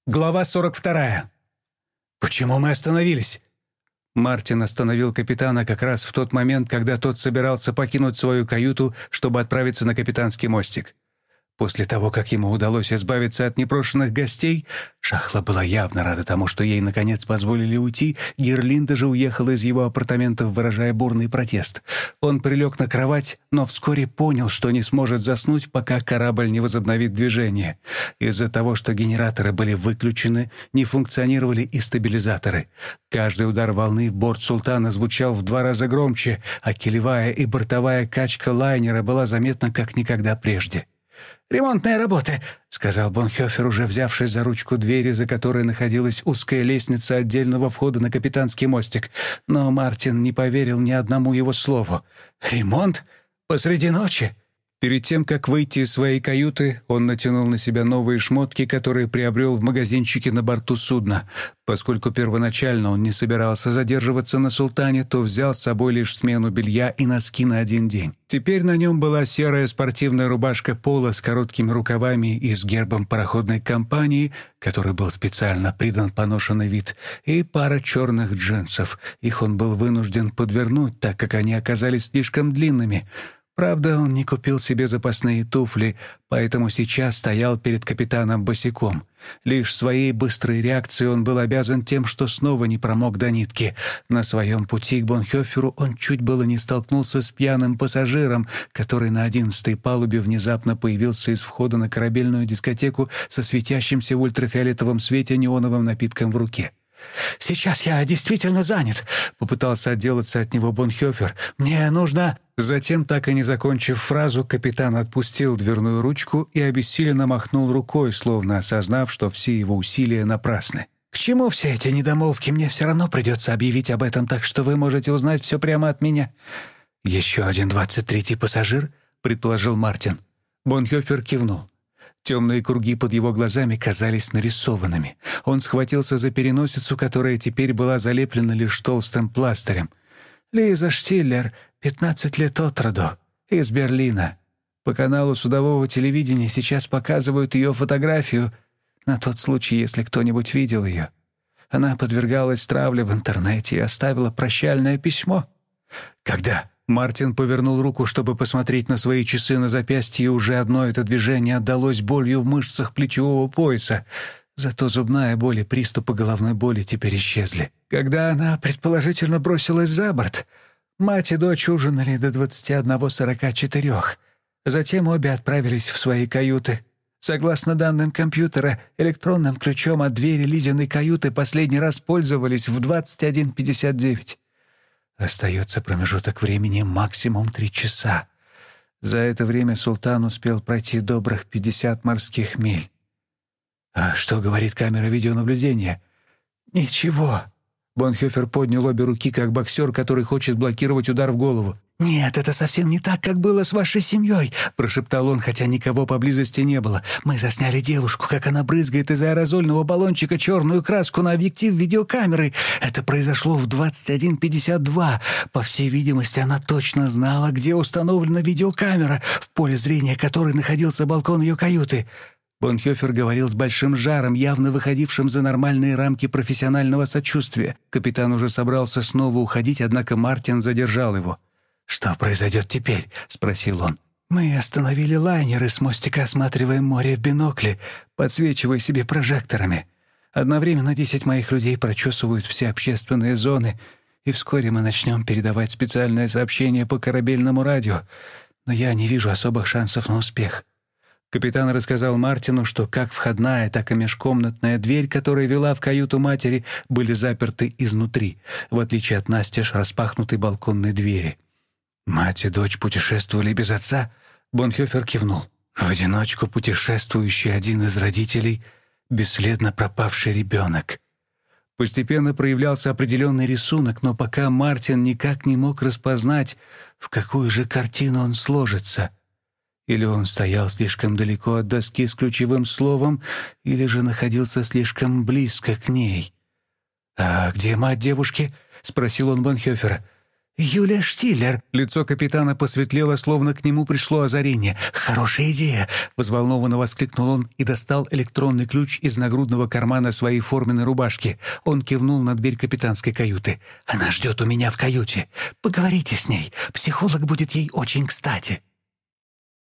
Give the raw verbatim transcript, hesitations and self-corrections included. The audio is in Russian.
Глава сорок вторая. «Почему мы остановились?» Мартин остановил капитана как раз в тот момент, когда тот собирался покинуть свою каюту, чтобы отправиться на капитанский мостик. После того, как ему удалось избавиться от непрошенных гостей, Шахла была явно рада тому, что ей наконец позволили уйти. Герлинда же уехала из его апартаментов, выражая бурный протест. Он прилег на кровать, но вскоре понял, что не сможет заснуть, пока корабль не возобновит движение. Из-за того, что генераторы были выключены, не функционировали и стабилизаторы. Каждый удар волны в борт «Султана» звучал в два раза громче, а килевая и бортовая качка лайнера была заметна как никогда прежде. «Ремонтные работы», — сказал Бонхёфер, уже взявшись за ручку двери, за которой находилась узкая лестница отдельного входа на капитанский мостик. Но Мартин не поверил ни одному его слову. «Ремонт? Посреди ночи?» Перед тем, как выйти из своей каюты, он натянул на себя новые шмотки, которые приобрел в магазинчике на борту судна. Поскольку первоначально он не собирался задерживаться на «Султане», то взял с собой лишь смену белья и носки на один день. Теперь на нем была серая спортивная рубашка поло с короткими рукавами и с гербом пароходной компании, который был специально придан поношенный вид, и пара черных джинсов. Их он был вынужден подвернуть, так как они оказались слишком длинными. Правда, он не купил себе запасные туфли, поэтому сейчас стоял перед капитаном босиком. Лишь своей быстрой реакцией он был обязан тем, что снова не промок до нитки. На своем пути к Бонхёферу он чуть было не столкнулся с пьяным пассажиром, который на одиннадцатой палубе внезапно появился из входа на корабельную дискотеку со светящимся в ультрафиолетовом свете неоновым напитком в руке. «Сейчас я действительно занят», — попытался отделаться от него Бонхёфер. «Мне нужно...» Затем, так и не закончив фразу, капитан отпустил дверную ручку и обессиленно махнул рукой, словно осознав, что все его усилия напрасны. «К чему все эти недомолвки? Мне все равно придется объявить об этом, так что вы можете узнать все прямо от меня». «Еще один двадцать третий пассажир?» — предположил Мартин. Бонхёфер кивнул. Темные круги под его глазами казались нарисованными. Он схватился за переносицу, которая теперь была залеплена лишь толстым пластырем. «Лиза Штиллер, пятнадцать лет от роду, из Берлина. По каналу судового телевидения сейчас показывают ее фотографию, на тот случай, если кто-нибудь видел ее. Она подвергалась травле в интернете и оставила прощальное письмо». «Когда?» Мартин повернул руку, чтобы посмотреть на свои часы на запястье, и уже одно это движение отдалось болью в мышцах плечевого пояса. Зато зубная боль и приступы головной боли теперь исчезли. Когда она, предположительно, бросилась за борт, мать и дочь ужинали до двадцати одного сорока четырёх. Затем обе отправились в свои каюты. Согласно данным компьютера, электронным ключом от двери Лизиной каюты последний раз пользовались в двадцать один пятьдесят девять. Остается промежуток времени максимум три часа. За это время «Султан» успел пройти добрых пятьдесят морских миль. «А что говорит камера видеонаблюдения?» «Ничего». Бонхёфер поднял обе руки, как боксер, который хочет блокировать удар в голову. «Нет, это совсем не так, как было с вашей семьей», — прошептал он, хотя никого поблизости не было. «Мы засняли девушку, как она брызгает из аэрозольного баллончика черную краску на объектив видеокамеры. Это произошло в двадцать один пятьдесят два. По всей видимости, она точно знала, где установлена видеокамера, в поле зрения которой находился балкон ее каюты». Бонхёфер говорил с большим жаром, явно выходившим за нормальные рамки профессионального сочувствия. Капитан уже собрался снова уходить, однако Мартин задержал его. «Что произойдет теперь?» — спросил он. «Мы остановили лайнер и с мостика осматриваем море в бинокле, подсвечивая себе прожекторами. Одновременно десять моих людей прочесывают все общественные зоны, и вскоре мы начнем передавать специальное сообщение по корабельному радио. Но я не вижу особых шансов на успех». Капитан рассказал Мартину, что как входная, так и межкомнатная дверь, которая вела в каюту матери, были заперты изнутри, в отличие от настежь распахнутой балконной двери. «Мать и дочь путешествовали без отца?» Бонхёфер кивнул. «В одиночку путешествующий один из родителей, бесследно пропавший ребенок». Постепенно проявлялся определенный рисунок, но пока Мартин никак не мог распознать, в какую же картину он сложится. Или он стоял слишком далеко от доски с ключевым словом, или же находился слишком близко к ней. «А где мать девушки?» — спросил он Бонхёфера. Юлия Штиллер!» Лицо капитана посветлело, словно к нему пришло озарение. «Хорошая идея!» — взволнованно воскликнул он и достал электронный ключ из нагрудного кармана своей форменной рубашки. Он кивнул на дверь капитанской каюты. «Она ждет у меня в каюте. Поговорите с ней. Психолог будет ей очень кстати».